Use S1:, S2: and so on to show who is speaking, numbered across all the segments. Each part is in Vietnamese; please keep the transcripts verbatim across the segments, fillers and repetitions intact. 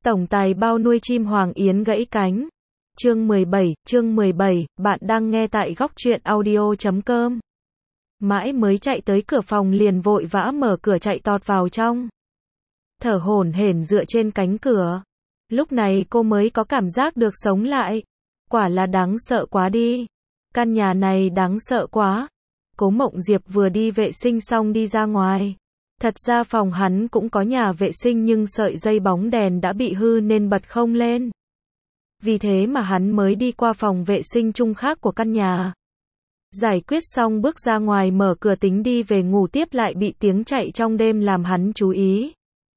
S1: Tổng tài bao nuôi chim hoàng yến gãy cánh. Chương mười bảy, chương mười bảy, bạn đang nghe tại góc truyện audio chấm com. Mãi mới chạy tới cửa phòng liền vội vã mở cửa chạy tọt vào trong. Thở hổn hển dựa trên cánh cửa. Lúc này cô mới có cảm giác được sống lại. Quả là đáng sợ quá đi. Căn nhà này đáng sợ quá. Cố Mộng Diệp vừa đi vệ sinh xong đi ra ngoài. Thật ra phòng hắn cũng có nhà vệ sinh nhưng sợi dây bóng đèn đã bị hư nên bật không lên. Vì thế mà hắn mới đi qua phòng vệ sinh chung khác của căn nhà. Giải quyết xong bước ra ngoài mở cửa tính đi về ngủ tiếp lại bị tiếng chạy trong đêm làm hắn chú ý.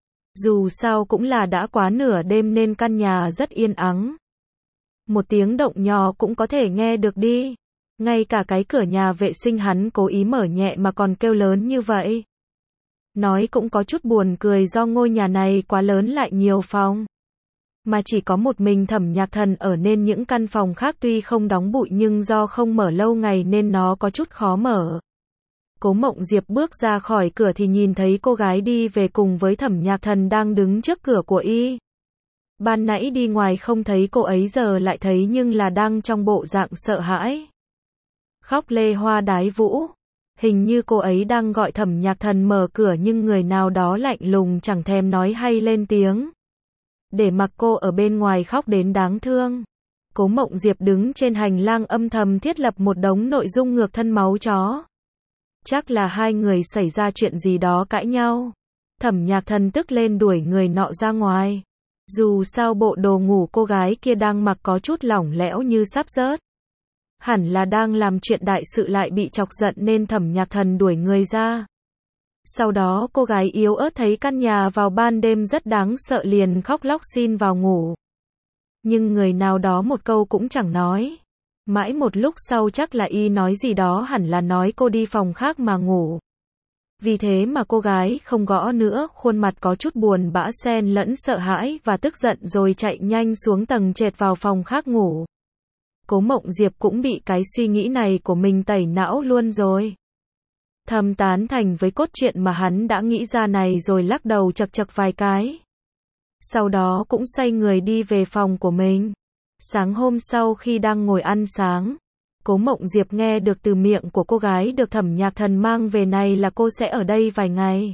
S1: Dù sao cũng là đã quá nửa đêm nên căn nhà rất yên ắng. Một tiếng động nhỏ cũng có thể nghe được đi. Ngay cả cái cửa nhà vệ sinh hắn cố ý mở nhẹ mà còn kêu lớn như vậy. Nói cũng có chút buồn cười do ngôi nhà này quá lớn lại nhiều phòng. Mà chỉ có một mình Thẩm Nhạc Thần ở nên những căn phòng khác tuy không đóng bụi nhưng do không mở lâu ngày nên nó có chút khó mở. Cố Mộng Diệp bước ra khỏi cửa thì nhìn thấy cô gái đi về cùng với Thẩm Nhạc Thần đang đứng trước cửa của y. Ban nãy đi ngoài không thấy cô ấy giờ lại thấy nhưng là đang trong bộ dạng sợ hãi. Khóc lê hoa đái vũ. Hình như cô ấy đang gọi Thẩm Nhạc Thần mở cửa nhưng người nào đó lạnh lùng chẳng thèm nói hay lên tiếng. Để mặc cô ở bên ngoài khóc đến đáng thương. Cố Mộng Diệp đứng trên hành lang âm thầm thiết lập một đống nội dung ngược thân máu chó. Chắc là hai người xảy ra chuyện gì đó cãi nhau. Thẩm Nhạc Thần tức lên đuổi người nọ ra ngoài. Dù sao bộ đồ ngủ cô gái kia đang mặc có chút lỏng lẻo như sắp rớt. Hẳn là đang làm chuyện đại sự lại bị chọc giận nên Thẩm Nhạc Thần đuổi người ra. Sau đó cô gái yếu ớt thấy căn nhà vào ban đêm rất đáng sợ liền khóc lóc xin vào ngủ. Nhưng người nào đó một câu cũng chẳng nói. Mãi một lúc sau chắc là y nói gì đó hẳn là nói cô đi phòng khác mà ngủ. Vì thế mà cô gái không gõ nữa, khuôn mặt có chút buồn bã xen lẫn sợ hãi và tức giận rồi chạy nhanh xuống tầng trệt vào phòng khác ngủ. Cố Mộng Diệp cũng bị cái suy nghĩ này của mình tẩy não luôn rồi. Thầm tán thành với cốt truyện mà hắn đã nghĩ ra này rồi lắc đầu chật chật vài cái. Sau đó cũng xoay người đi về phòng của mình. Sáng hôm sau khi đang ngồi ăn sáng, Cố Mộng Diệp nghe được từ miệng của cô gái được Thẩm Nhạc Thần mang về này là cô sẽ ở đây vài ngày.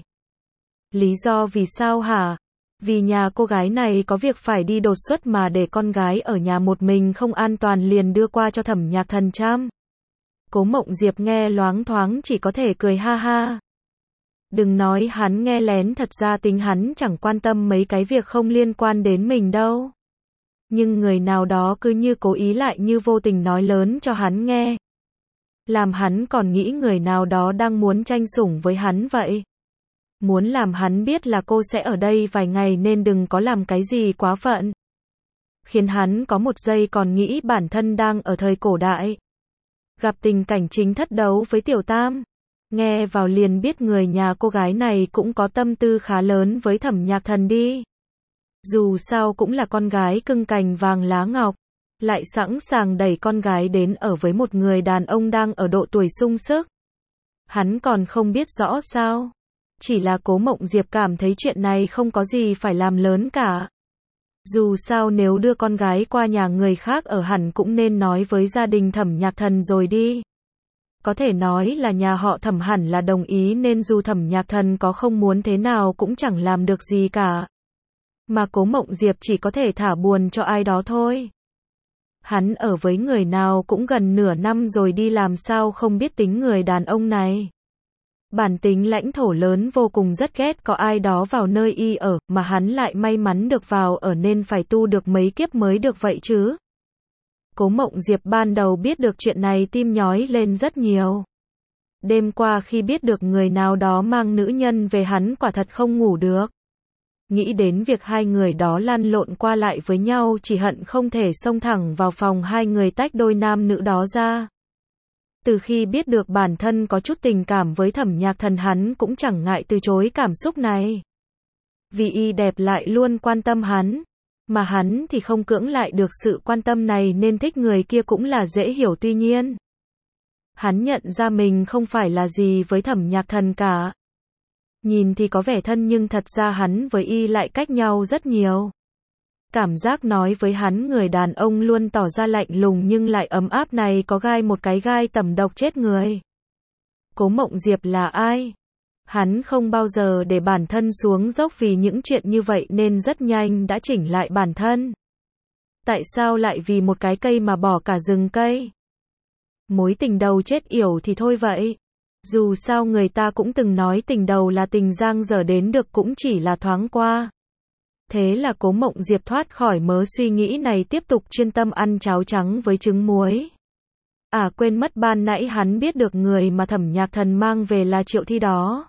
S1: Lý do vì sao hả? Vì nhà cô gái này có việc phải đi đột xuất mà để con gái ở nhà một mình không an toàn liền đưa qua cho Thẩm Nhạc Thần chăm. Cố Mộng Diệp nghe loáng thoáng chỉ có thể cười ha ha. Đừng nói hắn nghe lén, thật ra tính hắn chẳng quan tâm mấy cái việc không liên quan đến mình đâu. Nhưng người nào đó cứ như cố ý lại như vô tình nói lớn cho hắn nghe. Làm hắn còn nghĩ người nào đó đang muốn tranh sủng với hắn vậy. Muốn làm hắn biết là cô sẽ ở đây vài ngày nên đừng có làm cái gì quá phận. Khiến hắn có một giây còn nghĩ bản thân đang ở thời cổ đại. Gặp tình cảnh chính thất đấu với Tiểu Tam. Nghe vào liền biết người nhà cô gái này cũng có tâm tư khá lớn với Thẩm Nhạc Thần đi. Dù sao cũng là con gái cưng cành vàng lá ngọc. Lại sẵn sàng đẩy con gái đến ở với một người đàn ông đang ở độ tuổi sung sức. Hắn còn không biết rõ sao. Chỉ là Cố Mộng Diệp cảm thấy chuyện này không có gì phải làm lớn cả. Dù sao nếu đưa con gái qua nhà người khác ở hẳn cũng nên nói với gia đình Thẩm Nhạc Thần rồi đi. Có thể nói là nhà họ Thẩm hẳn là đồng ý nên dù Thẩm Nhạc Thần có không muốn thế nào cũng chẳng làm được gì cả. Mà Cố Mộng Diệp chỉ có thể thả buồn cho ai đó thôi. Hắn ở với người nào cũng gần nửa năm rồi đi làm sao không biết tính người đàn ông này. Bản tính lãnh thổ lớn vô cùng rất ghét có ai đó vào nơi y ở, mà hắn lại may mắn được vào ở nên phải tu được mấy kiếp mới được vậy chứ. Cố Mộng Diệp ban đầu biết được chuyện này tim nhói lên rất nhiều. Đêm qua khi biết được người nào đó mang nữ nhân về hắn quả thật không ngủ được. Nghĩ đến việc hai người đó lăn lộn qua lại với nhau chỉ hận không thể xông thẳng vào phòng hai người tách đôi nam nữ đó ra. Từ khi biết được bản thân có chút tình cảm với Thẩm Nhạc Thần hắn cũng chẳng ngại từ chối cảm xúc này. Vì y đẹp lại luôn quan tâm hắn. Mà hắn thì không cưỡng lại được sự quan tâm này nên thích người kia cũng là dễ hiểu tuy nhiên. Hắn nhận ra mình không phải là gì với Thẩm Nhạc Thần cả. Nhìn thì có vẻ thân nhưng thật ra hắn với y lại cách nhau rất nhiều. Cảm giác nói với hắn người đàn ông luôn tỏ ra lạnh lùng nhưng lại ấm áp này có gai một cái gai tẩm độc chết người. Cố Mộng Diệp là ai? Hắn không bao giờ để bản thân xuống dốc vì những chuyện như vậy nên rất nhanh đã chỉnh lại bản thân. Tại sao lại vì một cái cây mà bỏ cả rừng cây? Mối tình đầu chết yểu thì thôi vậy. Dù sao người ta cũng từng nói tình đầu là tình giang dở đến được cũng chỉ là thoáng qua. Thế là Cố Mộng Diệp thoát khỏi mớ suy nghĩ này tiếp tục chuyên tâm ăn cháo trắng với trứng muối. À quên mất ban nãy hắn biết được người mà Thẩm Nhạc Thần mang về là Triệu Thi đó.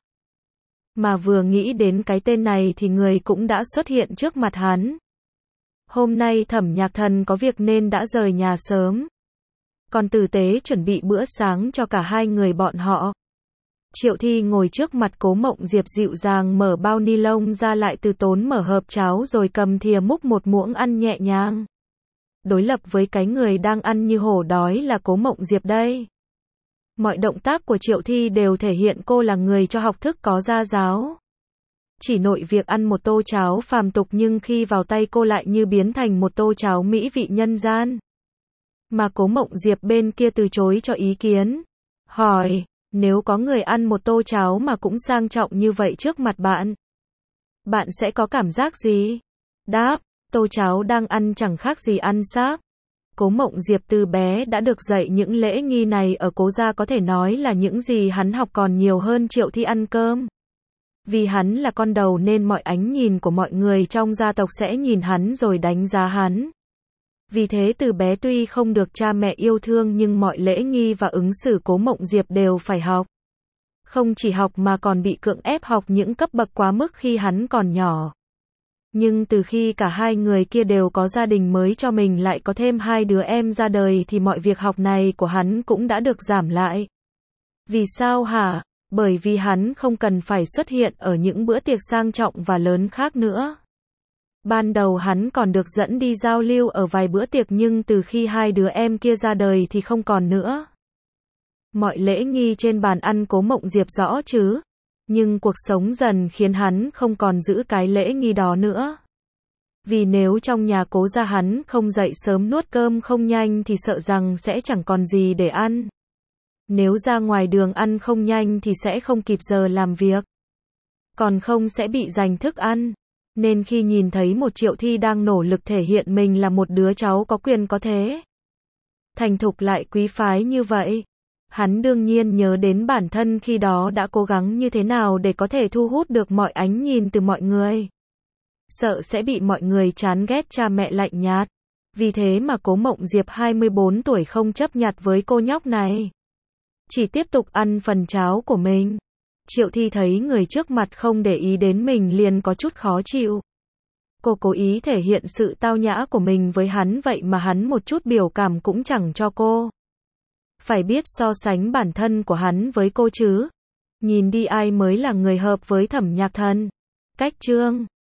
S1: Mà vừa nghĩ đến cái tên này thì người cũng đã xuất hiện trước mặt hắn. Hôm nay Thẩm Nhạc Thần có việc nên đã rời nhà sớm. Còn tử tế chuẩn bị bữa sáng cho cả hai người bọn họ. Triệu Thi ngồi trước mặt Cố Mộng Diệp dịu dàng mở bao ni lông ra lại từ tốn mở hộp cháo rồi cầm thìa múc một muỗng ăn nhẹ nhàng. Đối lập với cái người đang ăn như hổ đói là Cố Mộng Diệp đây. Mọi động tác của Triệu Thi đều thể hiện cô là người cho học thức có gia giáo. Chỉ nội việc ăn một tô cháo phàm tục nhưng khi vào tay cô lại như biến thành một tô cháo mỹ vị nhân gian. Mà Cố Mộng Diệp bên kia từ chối cho ý kiến. Hỏi, nếu có người ăn một tô cháo mà cũng sang trọng như vậy trước mặt bạn, bạn sẽ có cảm giác gì? Đáp, tô cháo đang ăn chẳng khác gì ăn xác. Cố Mộng Diệp từ bé đã được dạy những lễ nghi này ở Cố gia, có thể nói là những gì hắn học còn nhiều hơn Triệu Thi ăn cơm. Vì hắn là con đầu nên mọi ánh nhìn của mọi người trong gia tộc sẽ nhìn hắn rồi đánh giá hắn. Vì thế từ bé tuy không được cha mẹ yêu thương nhưng mọi lễ nghi và ứng xử Cố Mộng Diệp đều phải học. Không chỉ học mà còn bị cưỡng ép học những cấp bậc quá mức khi hắn còn nhỏ. Nhưng từ khi cả hai người kia đều có gia đình mới cho mình lại có thêm hai đứa em ra đời thì mọi việc học này của hắn cũng đã được giảm lại. Vì sao hả? Bởi vì hắn không cần phải xuất hiện ở những bữa tiệc sang trọng và lớn khác nữa. Ban đầu hắn còn được dẫn đi giao lưu ở vài bữa tiệc nhưng từ khi hai đứa em kia ra đời thì không còn nữa. Mọi lễ nghi trên bàn ăn Cố Mộng Diệp rõ chứ. Nhưng cuộc sống dần khiến hắn không còn giữ cái lễ nghi đó nữa. Vì nếu trong nhà Cố gia hắn không dậy sớm nuốt cơm không nhanh thì sợ rằng sẽ chẳng còn gì để ăn. Nếu ra ngoài đường ăn không nhanh thì sẽ không kịp giờ làm việc. Còn không sẽ bị giành thức ăn. Nên khi nhìn thấy một Triệu Thi đang nỗ lực thể hiện mình là một đứa cháu có quyền có thế, thành thục lại quý phái như vậy, hắn đương nhiên nhớ đến bản thân khi đó đã cố gắng như thế nào để có thể thu hút được mọi ánh nhìn từ mọi người. Sợ sẽ bị mọi người chán ghét cha mẹ lạnh nhạt. Vì thế mà Cố Mộng Diệp hai mươi bốn tuổi không chấp nhặt với cô nhóc này. Chỉ tiếp tục ăn phần cháo của mình. Triệu Thi thấy người trước mặt không để ý đến mình liền có chút khó chịu. Cô cố ý thể hiện sự tao nhã của mình với hắn vậy mà hắn một chút biểu cảm cũng chẳng cho cô. Phải biết so sánh bản thân của hắn với cô chứ. Nhìn đi ai mới là người hợp với Thẩm Nhạc Thần. Cách chương